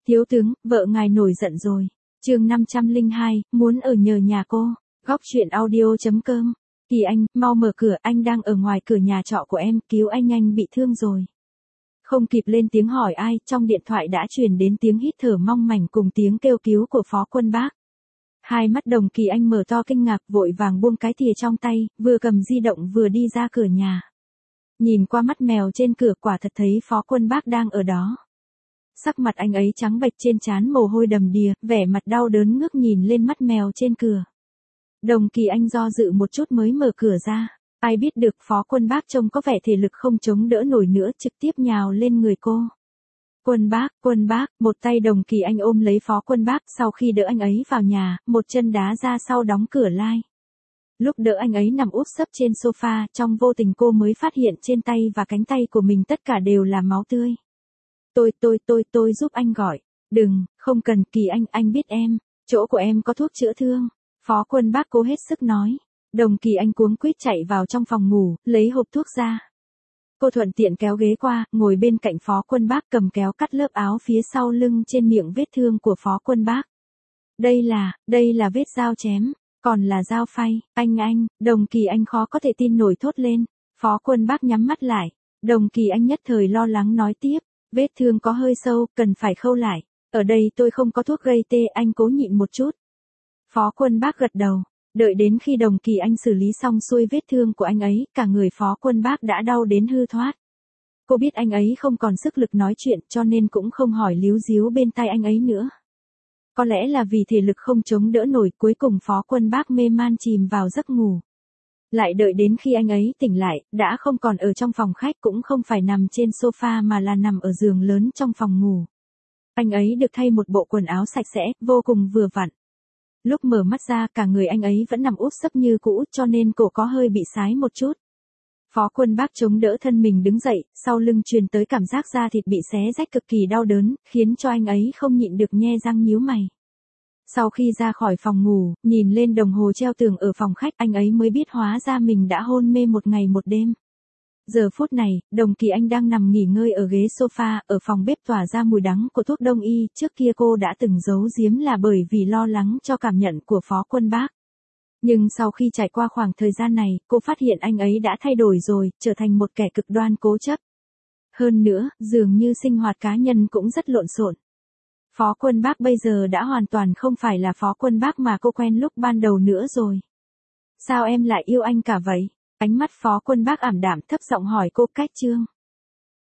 Thiếu tướng, vợ ngài nổi giận rồi. Chương 502, muốn ở nhờ nhà cô. Góc truyện audio.com. Kỳ Anh, mau mở cửa, anh đang ở ngoài cửa nhà trọ của em, cứu anh bị thương rồi. Không kịp lên tiếng hỏi ai, trong điện thoại đã truyền đến tiếng hít thở mong manh cùng tiếng kêu cứu của Phó Quân Bác. Hai mắt Đồng Kỳ Anh mở to kinh ngạc, vội vàng buông cái thìa trong tay, vừa cầm di động vừa đi ra cửa nhà. Nhìn qua mắt mèo trên cửa, quả thật thấy Phó Quân Bác đang ở đó. Sắc mặt anh ấy trắng bệch, trên trán mồ hôi đầm đìa, vẻ mặt đau đớn ngước nhìn lên mắt mèo trên cửa. Đồng Kỳ Anh do dự một chút mới mở cửa ra. Ai biết được Phó Quân Bác trông có vẻ thể lực không chống đỡ nổi nữa, trực tiếp nhào lên người cô. Quân Bác, một tay Đồng Kỳ Anh ôm lấy Phó Quân Bác, sau khi đỡ anh ấy vào nhà, một chân đá ra sau đóng cửa lai. Lúc đỡ anh ấy nằm úp sấp trên sofa, trong vô tình cô mới phát hiện trên tay và cánh tay của mình tất cả đều là máu tươi. Tôi giúp anh gọi. Đừng, không cần, Kỳ anh biết em. Chỗ của em có thuốc chữa thương. Phó Quân Bác cố hết sức nói. Đồng Kỳ Anh cuống quýt chạy vào trong phòng ngủ, lấy hộp thuốc ra. Cô thuận tiện kéo ghế qua, ngồi bên cạnh Phó Quân Bác, cầm kéo cắt lớp áo phía sau lưng trên miệng vết thương của Phó Quân Bác. Đây là vết dao chém, còn là dao phay. Anh, Đồng Kỳ Anh khó có thể tin nổi thốt lên. Phó Quân Bác nhắm mắt lại. Đồng Kỳ Anh nhất thời lo lắng nói tiếp. Vết thương có hơi sâu, cần phải khâu lại. Ở đây tôi không có thuốc gây tê, anh cố nhịn một chút. Phó Quân Bác gật đầu. Đợi đến khi Đồng Kỳ Anh xử lý xong xuôi vết thương của anh ấy, cả người Phó Quân Bác đã đau đến hư thoát. Cô biết anh ấy không còn sức lực nói chuyện, cho nên cũng không hỏi líu díu bên tai anh ấy nữa. Có lẽ là vì thể lực không chống đỡ nổi, cuối cùng Phó Quân Bác mê man chìm vào giấc ngủ. Lại đợi đến khi anh ấy tỉnh lại, đã không còn ở trong phòng khách, cũng không phải nằm trên sofa mà là nằm ở giường lớn trong phòng ngủ. Anh ấy được thay một bộ quần áo sạch sẽ, vô cùng vừa vặn. Lúc mở mắt ra, cả người anh ấy vẫn nằm úp sấp như cũ, cho nên cổ có hơi bị sái một chút. Phó Quân Bác chống đỡ thân mình đứng dậy, sau lưng truyền tới cảm giác da thịt bị xé rách cực kỳ đau đớn, khiến cho anh ấy không nhịn được nhe răng nhíu mày. Sau khi ra khỏi phòng ngủ, nhìn lên đồng hồ treo tường ở phòng khách, anh ấy mới biết hóa ra mình đã hôn mê một ngày một đêm. Giờ phút này, Đồng Kỳ Anh đang nằm nghỉ ngơi ở ghế sofa, ở phòng bếp tỏa ra mùi đắng của thuốc đông y, trước kia cô đã từng giấu giếm là bởi vì lo lắng cho cảm nhận của Phó Quân Bác. Nhưng sau khi trải qua khoảng thời gian này, cô phát hiện anh ấy đã thay đổi rồi, trở thành một kẻ cực đoan cố chấp. Hơn nữa, dường như sinh hoạt cá nhân cũng rất lộn xộn. Phó Quân Bác bây giờ đã hoàn toàn không phải là Phó Quân Bác mà cô quen lúc ban đầu nữa rồi. Sao em lại yêu anh cả vậy? Ánh mắt Phó Quân Bác ảm đạm, thấp giọng hỏi cô. Cách Chương.